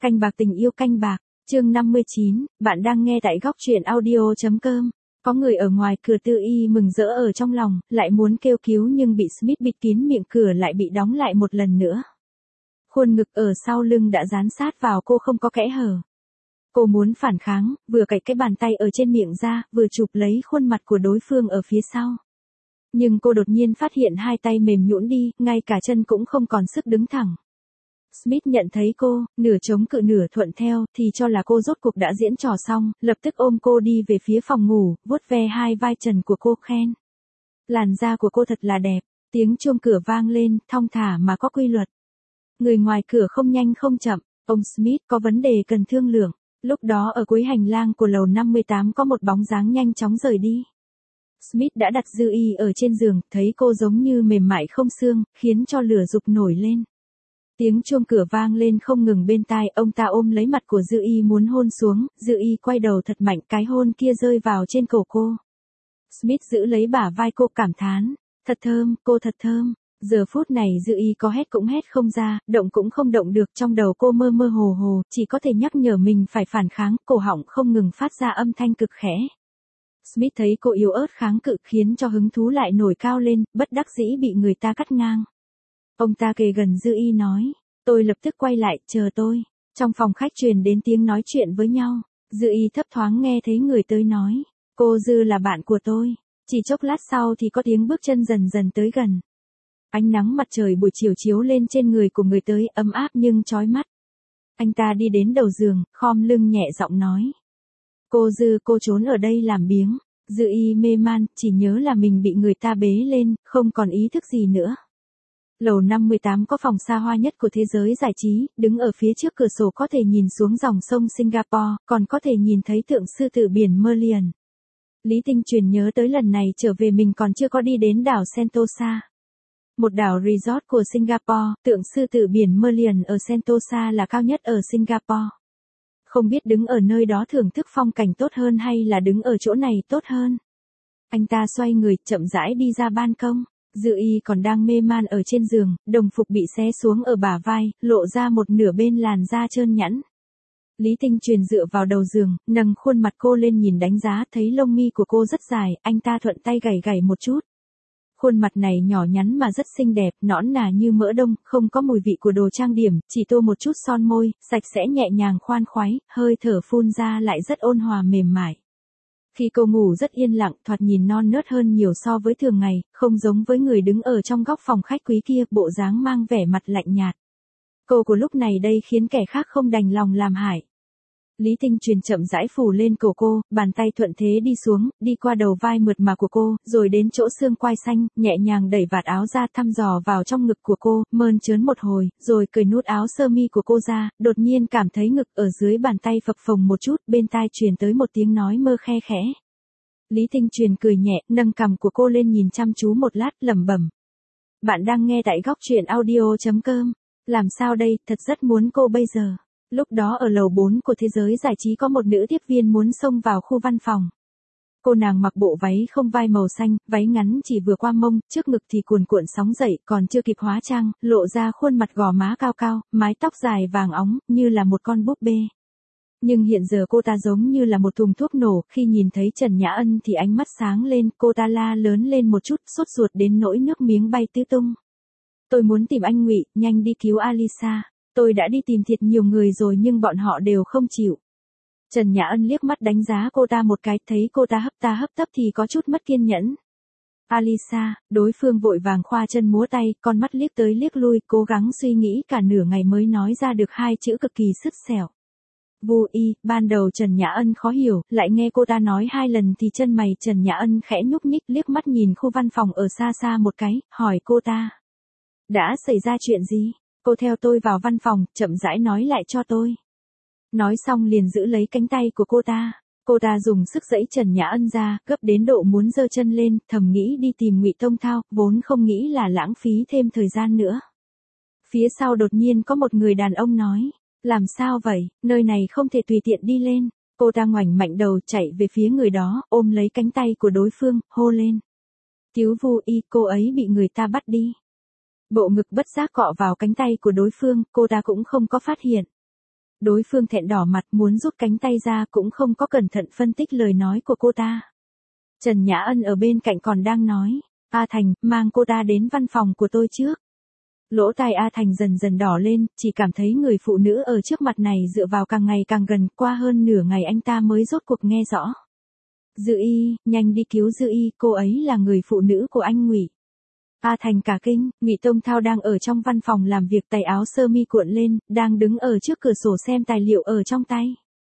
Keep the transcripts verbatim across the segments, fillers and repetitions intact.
Canh bạc tình yêu canh bạc, chương năm mươi chín, bạn đang nghe tại góc truyện audio.com. Có người ở ngoài cửa Tư Y mừng rỡ ở trong lòng, lại muốn kêu cứu nhưng bị Smith bịt kín miệng cửa lại bị đóng lại một lần nữa. Khuôn ngực ở sau lưng đã dán sát vào cô không có kẽ hở. Cô muốn phản kháng, vừa cạy cái bàn tay ở trên miệng ra, vừa chụp lấy khuôn mặt của đối phương ở phía sau. Nhưng cô đột nhiên phát hiện hai tay mềm nhũn đi, ngay cả chân cũng không còn sức đứng thẳng. Smith nhận thấy cô, nửa chống cự nửa thuận theo, thì cho là cô rốt cuộc đã diễn trò xong, lập tức ôm cô đi về phía phòng ngủ, vuốt ve hai vai trần của cô khen. Làn da của cô thật là đẹp, tiếng chuông cửa vang lên, thong thả mà có quy luật. Người ngoài cửa không nhanh không chậm, ông Smith có vấn đề cần thương lượng. Lúc đó ở cuối hành lang của lầu năm mươi tám có một bóng dáng nhanh chóng rời đi. Smith đã đặt Dư Y ở trên giường, thấy cô giống như mềm mại không xương, khiến cho lửa dục nổi lên. Tiếng chuông cửa vang lên không ngừng bên tai, ông ta ôm lấy mặt của Dư Y muốn hôn xuống, Dư Y quay đầu thật mạnh, cái hôn kia rơi vào trên cổ cô. Smith giữ lấy bả vai cô cảm thán, thật thơm, cô thật thơm. Giờ phút này Dư Y có hét cũng hét không ra, động cũng không động được, trong đầu cô mơ mơ hồ hồ, chỉ có thể nhắc nhở mình phải phản kháng, cổ họng không ngừng phát ra âm thanh cực khẽ. Smith thấy cô yếu ớt kháng cự khiến cho hứng thú lại nổi cao lên, bất đắc dĩ bị người ta cắt ngang. Ông ta kề gần Dư Y nói, tôi lập tức quay lại, chờ tôi. Trong phòng khách truyền đến tiếng nói chuyện với nhau, Dư Y thấp thoáng nghe thấy người tới nói, cô Dư là bạn của tôi. Chỉ chốc lát sau thì có tiếng bước chân dần dần tới gần. Ánh nắng mặt trời buổi chiều chiếu lên trên người của người tới, ấm áp nhưng chói mắt. Anh ta đi đến đầu giường, khom lưng nhẹ giọng nói. Cô Dư, cô trốn ở đây làm biếng. Dư Y mê man, chỉ nhớ là mình bị người ta bế lên, không còn ý thức gì nữa. Lầu năm mươi tám có phòng xa hoa nhất của thế giới giải trí, đứng ở phía trước cửa sổ có thể nhìn xuống dòng sông Singapore, còn có thể nhìn thấy tượng sư tử biển Merlion. Lý Tinh Truyền nhớ tới lần này trở về mình còn chưa có đi đến đảo Sentosa. Một đảo resort của Singapore, tượng sư tử biển Merlion ở Sentosa là cao nhất ở Singapore. Không biết đứng ở nơi đó thưởng thức phong cảnh tốt hơn hay là đứng ở chỗ này tốt hơn. Anh ta xoay người, chậm rãi đi ra ban công. Dư Y còn đang mê man ở trên giường, đồng phục bị xé xuống ở bả vai, lộ ra một nửa bên làn da trơn nhẵn. Lý Tinh Truyền dựa vào đầu giường, nâng khuôn mặt cô lên nhìn đánh giá, thấy lông mi của cô rất dài, anh ta thuận tay gảy gảy một chút. Khuôn mặt này nhỏ nhắn mà rất xinh đẹp, nõn nà như mỡ đông, không có mùi vị của đồ trang điểm, chỉ tô một chút son môi, sạch sẽ nhẹ nhàng khoan khoái, hơi thở phun ra lại rất ôn hòa mềm mại. Khi cô ngủ rất yên lặng, thoạt nhìn non nớt hơn nhiều so với thường ngày, không giống với người đứng ở trong góc phòng khách quý kia, bộ dáng mang vẻ mặt lạnh nhạt. Cô của lúc này đây khiến kẻ khác không đành lòng làm hại. Lý Tinh Truyền chậm rãi phủ lên cổ cô, bàn tay thuận thế đi xuống, đi qua đầu vai mượt mà của cô, rồi đến chỗ xương quai xanh, nhẹ nhàng đẩy vạt áo ra thăm dò vào trong ngực của cô, mơn trớn một hồi, rồi cởi nút áo sơ mi của cô ra, đột nhiên cảm thấy ngực ở dưới bàn tay phập phồng một chút, bên tai truyền tới một tiếng nói mơ khe khẽ. Lý Tinh Truyền cười nhẹ, nâng cằm của cô lên nhìn chăm chú một lát, lẩm bẩm. Bạn đang nghe tại góc truyện audio.com. Làm sao đây, thật rất muốn cô bây giờ. Lúc đó ở lầu bốn của thế giới giải trí có một nữ tiếp viên muốn xông vào khu văn phòng. Cô nàng mặc bộ váy không vai màu xanh, váy ngắn chỉ vừa qua mông, trước ngực thì cuồn cuộn sóng dậy, còn chưa kịp hóa trang, lộ ra khuôn mặt gò má cao cao, mái tóc dài vàng óng, như là một con búp bê. Nhưng hiện giờ cô ta giống như là một thùng thuốc nổ, khi nhìn thấy Trần Nhã Ân thì ánh mắt sáng lên, cô ta la lớn lên một chút, sốt ruột đến nỗi nước miếng bay tứ tung. Tôi muốn tìm anh Ngụy, nhanh đi cứu Alisa. Tôi đã đi tìm thiệt nhiều người rồi nhưng bọn họ đều không chịu. Trần Nhã Ân liếc mắt đánh giá cô ta một cái, thấy cô ta hấp ta hấp tấp thì có chút mất kiên nhẫn. Alisa, đối phương vội vàng khoa chân múa tay, con mắt liếc tới liếc lui, cố gắng suy nghĩ cả nửa ngày mới nói ra được hai chữ cực kỳ sứt sẻo. Vu Y, ban đầu Trần Nhã Ân khó hiểu, lại nghe cô ta nói hai lần thì chân mày Trần Nhã Ân khẽ nhúc nhích, liếc mắt nhìn khu văn phòng ở xa xa một cái, hỏi cô ta. Đã xảy ra chuyện gì? Cô theo tôi vào văn phòng, chậm rãi nói lại cho tôi. Nói xong liền giữ lấy cánh tay của cô ta. Cô ta dùng sức giãy Trần Nhã Ân ra, gấp đến độ muốn giơ chân lên, thầm nghĩ đi tìm Ngụy Tông Thao, vốn không nghĩ là lãng phí thêm thời gian nữa. Phía sau đột nhiên có một người đàn ông nói, làm sao vậy, nơi này không thể tùy tiện đi lên. Cô ta ngoảnh mạnh đầu chạy về phía người đó, ôm lấy cánh tay của đối phương, hô lên. Cứu Vu Y, cô ấy bị người ta bắt đi. Bộ ngực bất giác cọ vào cánh tay của đối phương, cô ta cũng không có phát hiện. Đối phương thẹn đỏ mặt muốn rút cánh tay ra cũng không có cẩn thận phân tích lời nói của cô ta. Trần Nhã Ân ở bên cạnh còn đang nói, A Thành, mang cô ta đến văn phòng của tôi trước. Lỗ tai A Thành dần dần đỏ lên, chỉ cảm thấy người phụ nữ ở trước mặt này dựa vào càng ngày càng gần, qua hơn nửa ngày anh ta mới rốt cuộc nghe rõ. Dư Y, nhanh đi cứu Dư Y, cô ấy là người phụ nữ của anh Ngụy. A Thành cả kinh, Ngụy Tông Thao đang ở trong văn phòng làm việc, tay áo sơ mi cuộn lên, đang đứng ở trước cửa sổ xem tài liệu ở trong tay.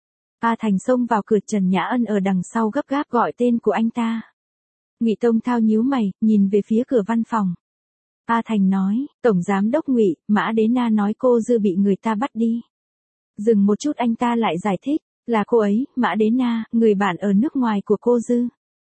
A Thành xông vào cửa, Trần Nhã Ân ở đằng sau gấp gáp gọi tên của anh ta. Ngụy Tông Thao nhíu mày, nhìn về phía cửa văn phòng. A Thành nói, Tổng Giám đốc Ngụy, Mã Đế Na nói cô Dư bị người ta bắt đi. Dừng một chút anh ta lại giải thích, là cô ấy, Mã Đế Na, người bạn ở nước ngoài của cô Dư.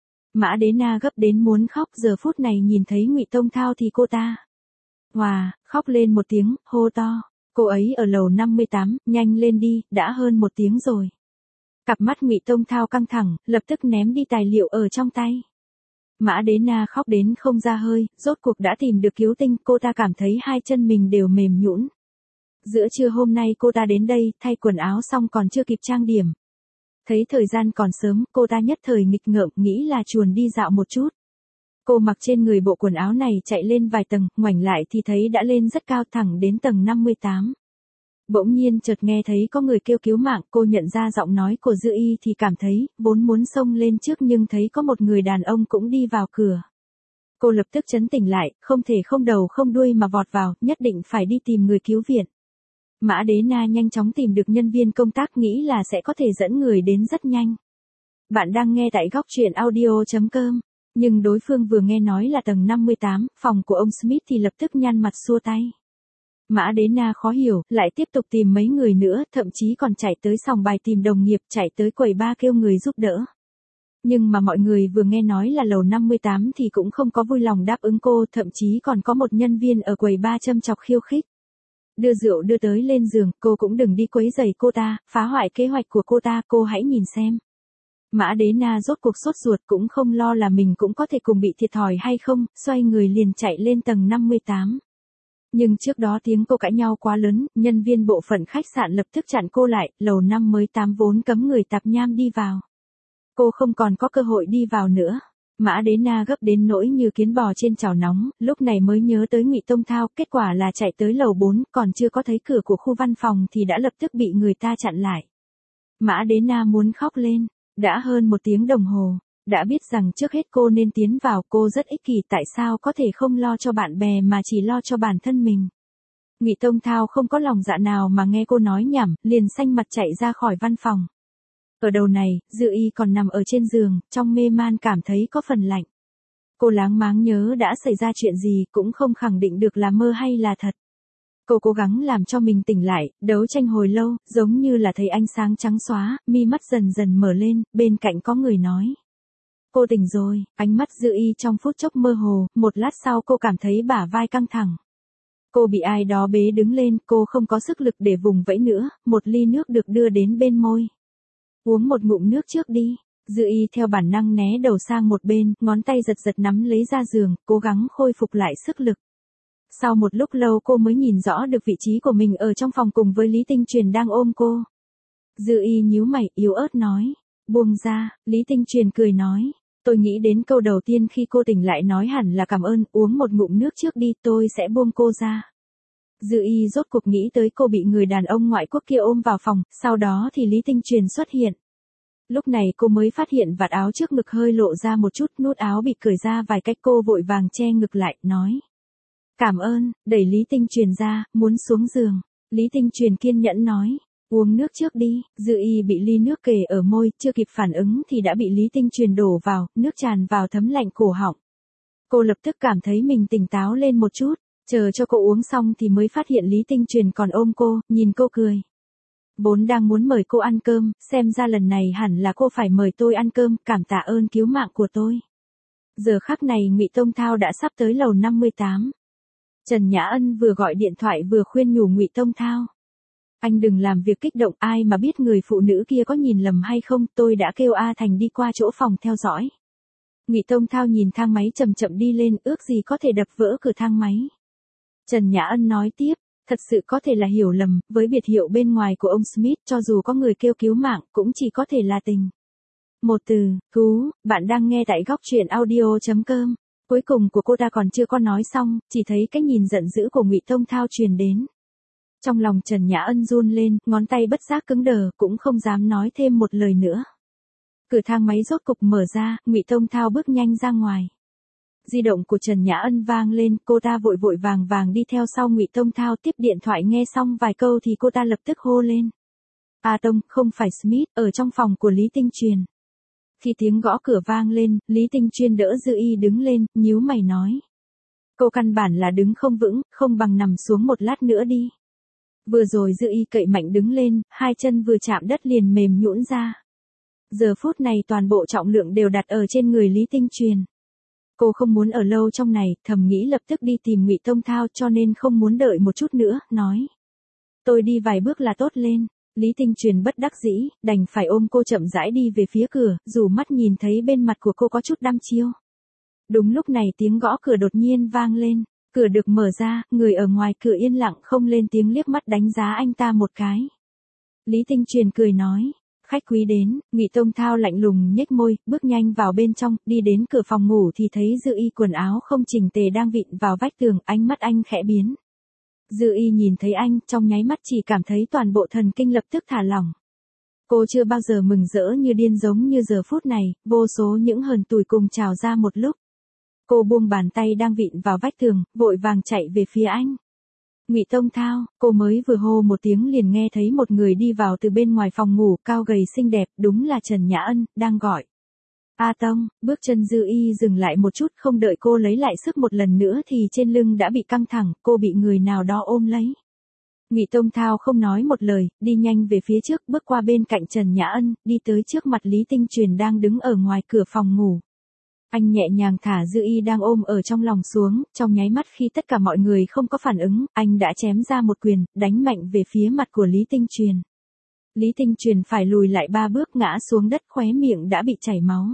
Mã Đế Na gấp đến muốn khóc, giờ phút này nhìn thấy Ngụy Tông Thao thì cô ta Hòa, khóc lên một tiếng, hô to, cô ấy ở lầu năm mươi tám, nhanh lên đi, đã hơn một tiếng rồi. Cặp mắt Ngụy Tông Thao căng thẳng, lập tức ném đi tài liệu ở trong tay. Mã Đế Na khóc đến không ra hơi, rốt cuộc đã tìm được cứu tinh, cô ta cảm thấy hai chân mình đều mềm nhũn. Giữa trưa hôm nay cô ta đến đây, thay quần áo xong còn chưa kịp trang điểm. Thấy thời gian còn sớm, cô ta nhất thời nghịch ngợm, nghĩ là chuồn đi dạo một chút. Cô mặc trên người bộ quần áo này chạy lên vài tầng, ngoảnh lại thì thấy đã lên rất cao, thẳng đến tầng năm mươi tám. Bỗng nhiên chợt nghe thấy có người kêu cứu mạng, cô nhận ra giọng nói của Dư Y thì cảm thấy, vốn muốn xông lên trước nhưng thấy có một người đàn ông cũng đi vào cửa. Cô lập tức chấn tỉnh lại, không thể không đầu không đuôi mà vọt vào, nhất định phải đi tìm người cứu viện. Mã Đế Na nhanh chóng tìm được nhân viên công tác, nghĩ là sẽ có thể dẫn người đến rất nhanh. Bạn đang nghe tại góc truyện audio chấm com, nhưng đối phương vừa nghe nói là tầng năm mươi tám, phòng của ông Smith thì lập tức nhăn mặt xua tay. Mã Đế Na khó hiểu, lại tiếp tục tìm mấy người nữa, thậm chí còn chạy tới sòng bài tìm đồng nghiệp, chạy tới quầy ba kêu người giúp đỡ. Nhưng mà mọi người vừa nghe nói là lầu năm mươi tám thì cũng không có vui lòng đáp ứng cô, thậm chí còn có một nhân viên ở quầy ba châm chọc khiêu khích. Đưa rượu đưa tới lên giường, cô cũng đừng đi quấy rầy cô ta, phá hoại kế hoạch của cô ta, cô hãy nhìn xem. Mã Đế Na rốt cuộc sốt ruột, cũng không lo là mình cũng có thể cùng bị thiệt thòi hay không, xoay người liền chạy lên tầng năm mươi tám. Nhưng trước đó tiếng cô cãi nhau quá lớn, nhân viên bộ phận khách sạn lập tức chặn cô lại, lầu năm mươi tám vốn cấm người tạp nham đi vào. Cô không còn có cơ hội đi vào nữa. Mã Đế Na gấp đến nỗi như kiến bò trên chảo nóng, lúc này mới nhớ tới Ngụy Tông Thao, kết quả là chạy tới lầu bốn, còn chưa có thấy cửa của khu văn phòng thì đã lập tức bị người ta chặn lại. Mã Đế Na muốn khóc lên, đã hơn một tiếng đồng hồ, đã biết rằng trước hết cô nên tiến vào, cô rất ích kỷ, tại sao có thể không lo cho bạn bè mà chỉ lo cho bản thân mình. Ngụy Tông Thao không có lòng dạ nào mà nghe cô nói nhảm, liền xanh mặt chạy ra khỏi văn phòng. Ở đầu này, Dư Y còn nằm ở trên giường, trong mê man cảm thấy có phần lạnh. Cô láng máng nhớ đã xảy ra chuyện gì, cũng không khẳng định được là mơ hay là thật. Cô cố gắng làm cho mình tỉnh lại, đấu tranh hồi lâu, giống như là thấy ánh sáng trắng xóa, mi mắt dần dần mở lên, bên cạnh có người nói. Cô tỉnh rồi, ánh mắt Dư Y trong phút chốc mơ hồ, một lát sau cô cảm thấy bả vai căng thẳng. Cô bị ai đó bế đứng lên, cô không có sức lực để vùng vẫy nữa, một ly nước được đưa đến bên môi. Uống một ngụm nước trước đi. Dư Y theo bản năng né đầu sang một bên, ngón tay giật giật nắm lấy ra giường, cố gắng khôi phục lại sức lực. Sau một lúc lâu cô mới nhìn rõ được vị trí của mình ở trong phòng cùng với Lý Tinh Truyền đang ôm cô. Dư Y nhíu mày, yếu ớt nói. Buông ra. Lý Tinh Truyền cười nói. Tôi nghĩ đến câu đầu tiên khi cô tỉnh lại nói hẳn là cảm ơn, uống một ngụm nước trước đi, tôi sẽ buông cô ra. Dư Y rốt cuộc nghĩ tới cô bị người đàn ông ngoại quốc kia ôm vào phòng, sau đó thì Lý Tinh Truyền xuất hiện. Lúc này cô mới phát hiện vạt áo trước ngực hơi lộ ra một chút, nút áo bị cởi ra vài cách, cô vội vàng che ngực lại, nói. Cảm ơn, đẩy Lý Tinh Truyền ra, muốn xuống giường. Lý Tinh Truyền kiên nhẫn nói. Uống nước trước đi. Dư Y bị ly nước kề ở môi, chưa kịp phản ứng thì đã bị Lý Tinh Truyền đổ vào, nước tràn vào thấm lạnh cổ họng. Cô lập tức cảm thấy mình tỉnh táo lên một chút, chờ cho cô uống xong thì mới phát hiện Lý Tinh Truyền còn ôm cô, nhìn cô cười. Vốn đang muốn mời cô ăn cơm, xem ra lần này hẳn là cô phải mời tôi ăn cơm, cảm tạ ơn cứu mạng của tôi. Giờ khắc này Ngụy Tông Thao đã sắp tới lầu năm mươi tám. Trần Nhã Ân vừa gọi điện thoại vừa khuyên nhủ Ngụy Tông Thao. Anh đừng làm việc kích động, ai mà biết người phụ nữ kia có nhìn lầm hay không, tôi đã kêu A Thành đi qua chỗ phòng theo dõi. Ngụy Tông Thao nhìn thang máy chậm chậm đi lên, ước gì có thể đập vỡ cửa thang máy. Trần Nhã Ân nói tiếp, Thật sự có thể là hiểu lầm, với biệt hiệu bên ngoài của ông Smith cho dù có người kêu cứu mạng cũng chỉ có thể là tình. Một từ, thú, bạn đang nghe tại góc truyện audio chấm com. Cuối cùng của cô ta còn chưa có nói xong, chỉ thấy cái nhìn giận dữ của Ngụy Tông Thao truyền đến. Trong lòng Trần Nhã Ân run lên, ngón tay bất giác cứng đờ, cũng không dám nói thêm một lời nữa. Cửa thang máy rốt cục mở ra, Ngụy Tông Thao bước nhanh ra ngoài. Di động của Trần Nhã Ân vang lên, cô ta vội vội vàng vàng đi theo sau Ngụy Tông Thao, tiếp điện thoại nghe xong vài câu thì cô ta lập tức hô lên. A Tông, không phải Smith, ở trong phòng của Lý Tinh Truyền. Khi tiếng gõ cửa vang lên, Lý Tinh Chuyên đỡ Dư Y đứng lên, nhíu mày nói. Cô căn bản là đứng không vững, không bằng nằm xuống một lát nữa đi. Vừa rồi Dư Y cậy mạnh đứng lên, hai chân vừa chạm đất liền mềm nhũn ra. Giờ phút này toàn bộ trọng lượng đều đặt ở trên người Lý Tinh Truyền. Cô không muốn ở lâu trong này, thầm nghĩ lập tức đi tìm Ngụy Tông Thao cho nên không muốn đợi một chút nữa, nói. Tôi đi vài bước là tốt lên. Lý Tinh Truyền bất đắc dĩ, đành phải ôm cô chậm rãi đi về phía cửa, dù mắt nhìn thấy bên mặt của cô có chút đăm chiêu. Đúng lúc này tiếng gõ cửa đột nhiên vang lên, cửa được mở ra, người ở ngoài cửa yên lặng không lên tiếng liếc mắt đánh giá anh ta một cái. Lý Tinh Truyền cười nói, khách quý đến. Ngụy Tông Thao lạnh lùng nhếch môi, bước nhanh vào bên trong, đi đến cửa phòng ngủ thì thấy Dư Y quần áo không chỉnh tề đang vịn vào vách tường, ánh mắt anh khẽ biến. Dư Y nhìn thấy anh, trong nháy mắt chỉ cảm thấy toàn bộ thần kinh lập tức thả lỏng. Cô chưa bao giờ mừng rỡ như điên giống như giờ phút này, vô số những hờn tủi cùng trào ra một lúc. Cô buông bàn tay đang vịn vào vách tường, vội vàng chạy về phía anh. Ngụy Tông Thao, cô mới vừa hô một tiếng liền nghe thấy một người đi vào từ bên ngoài phòng ngủ, cao gầy xinh đẹp, đúng là Trần Nhã Ân, đang gọi. A Tông, bước chân Dư Y dừng lại một chút, không đợi cô lấy lại sức một lần nữa thì trên lưng đã bị căng thẳng, cô bị người nào đó ôm lấy. Ngụy Tông Thao không nói một lời, đi nhanh về phía trước, bước qua bên cạnh Trần Nhã Ân, đi tới trước mặt Lý Tinh Truyền đang đứng ở ngoài cửa phòng ngủ. Anh nhẹ nhàng thả Dư Y đang ôm ở trong lòng xuống, trong nháy mắt khi tất cả mọi người không có phản ứng, anh đã chém ra một quyền, đánh mạnh về phía mặt của Lý Tinh Truyền. Lý Tinh Truyền phải lùi lại ba bước ngã xuống đất, khóe miệng đã bị chảy máu.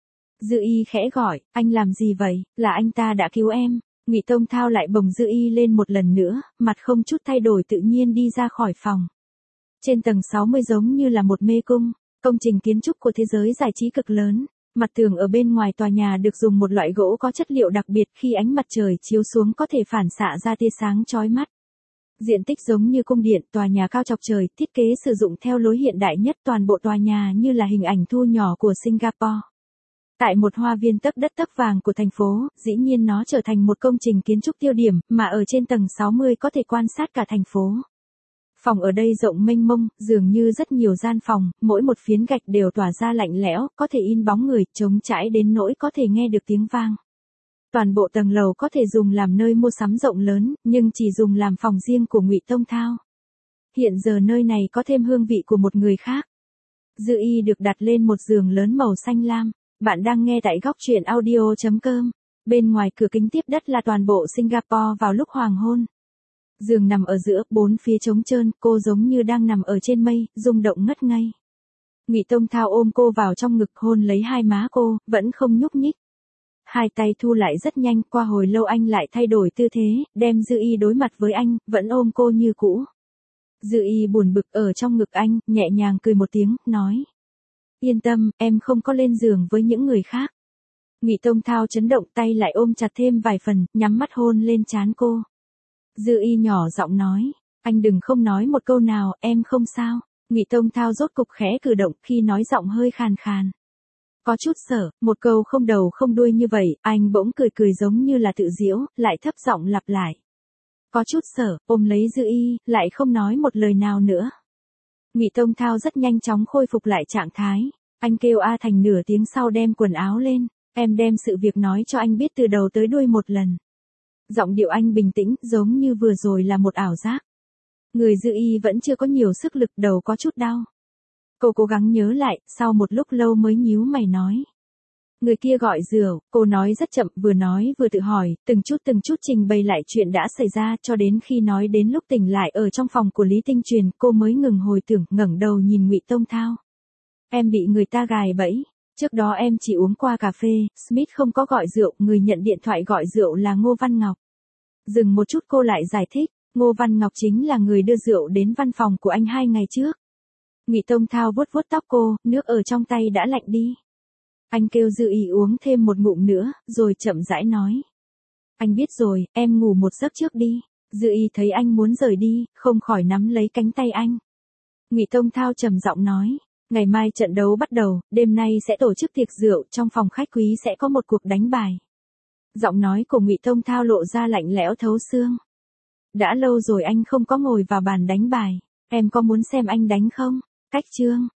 Dư Y khẽ gọi, anh làm gì vậy, là anh ta đã cứu em. Ngụy Tông Thao lại bồng Dư Y lên một lần nữa, mặt không chút thay đổi tự nhiên đi ra khỏi phòng. Trên tầng sáu mươi giống như là một mê cung, công trình kiến trúc của thế giới giải trí cực lớn. Mặt tường ở bên ngoài tòa nhà được dùng một loại gỗ có chất liệu đặc biệt, khi ánh mặt trời chiếu xuống có thể phản xạ ra tia sáng chói mắt. Diện tích giống như cung điện, tòa nhà cao chọc trời, thiết kế sử dụng theo lối hiện đại nhất, toàn bộ tòa nhà như là hình ảnh thu nhỏ của Singapore. Tại một hoa viên tấp đất tấp vàng của thành phố, dĩ nhiên nó trở thành một công trình kiến trúc tiêu điểm, mà ở trên tầng sáu mươi có thể quan sát cả thành phố. Phòng ở đây rộng mênh mông, dường như rất nhiều gian phòng, mỗi một phiến gạch đều tỏa ra lạnh lẽo, có thể in bóng người, trống trải đến nỗi có thể nghe được tiếng vang. Toàn bộ tầng lầu có thể dùng làm nơi mua sắm rộng lớn, nhưng chỉ dùng làm phòng riêng của Ngụy Tông Thao. Hiện giờ nơi này có thêm hương vị của một người khác. Dư Y được đặt lên một giường lớn màu xanh lam. Bạn đang nghe tại góc truyện audio chấm com. Bên ngoài cửa kính tiếp đất là toàn bộ Singapore vào lúc hoàng hôn. Giường nằm ở giữa, bốn phía trống trơn, cô giống như đang nằm ở trên mây, rung động ngất ngây. Ngụy Tông Thao ôm cô vào trong ngực, hôn lấy hai má cô, vẫn không nhúc nhích. Hai tay thu lại rất nhanh, qua hồi lâu anh lại thay đổi tư thế, đem Dư Y đối mặt với anh, vẫn ôm cô như cũ. Dư Y buồn bực ở trong ngực anh, nhẹ nhàng cười một tiếng, nói. Yên tâm, em không có lên giường với những người khác. Ngụy Tông Thao chấn động, tay lại ôm chặt thêm vài phần, nhắm mắt hôn lên trán cô. Dư Y nhỏ giọng nói, anh đừng không nói một câu nào, em không sao. Ngụy Tông Thao rốt cục khẽ cử động, khi nói giọng hơi khàn khàn. Có chút sợ, một câu không đầu không đuôi như vậy, anh bỗng cười cười giống như là tự giễu, lại thấp giọng lặp lại. Có chút sợ, ôm lấy Dư Y, lại không nói một lời nào nữa. Ngụy Tông Thao rất nhanh chóng khôi phục lại trạng thái. Anh kêu A Thành nửa tiếng sau đem quần áo lên. Em đem sự việc nói cho anh biết từ đầu tới đuôi một lần. Giọng điệu anh bình tĩnh, giống như vừa rồi là một ảo giác. Người Dư Y vẫn chưa có nhiều sức lực, đầu có chút đau. Cô cố gắng nhớ lại, sau một lúc lâu mới nhíu mày nói. Người kia gọi rượu, cô nói rất chậm, vừa nói vừa tự hỏi, từng chút từng chút trình bày lại chuyện đã xảy ra, cho đến khi nói đến lúc tỉnh lại ở trong phòng của Lý Tinh Truyền, cô mới ngừng hồi tưởng, ngẩng đầu nhìn Ngụy Tông Thao. Em bị người ta gài bẫy, trước đó em chỉ uống qua cà phê, Smith không có gọi rượu, người nhận điện thoại gọi rượu là Ngô Văn Ngọc. Dừng một chút cô lại giải thích, Ngô Văn Ngọc chính là người đưa rượu đến văn phòng của anh hai ngày trước. Ngụy Tông Thao vuốt vuốt tóc cô, nước ở trong tay đã lạnh đi. Anh kêu Dư Y uống thêm một ngụm nữa, rồi chậm rãi nói. Anh biết rồi, em ngủ một giấc trước đi. Dư Y thấy anh muốn rời đi, không khỏi nắm lấy cánh tay anh. Ngụy Tông Thao trầm giọng nói. Ngày mai trận đấu bắt đầu, đêm nay sẽ tổ chức tiệc rượu, trong phòng khách quý sẽ có một cuộc đánh bài. Giọng nói của Ngụy Tông Thao lộ ra lạnh lẽo thấu xương. Đã lâu rồi anh không có ngồi vào bàn đánh bài, em có muốn xem anh đánh không? Cách chương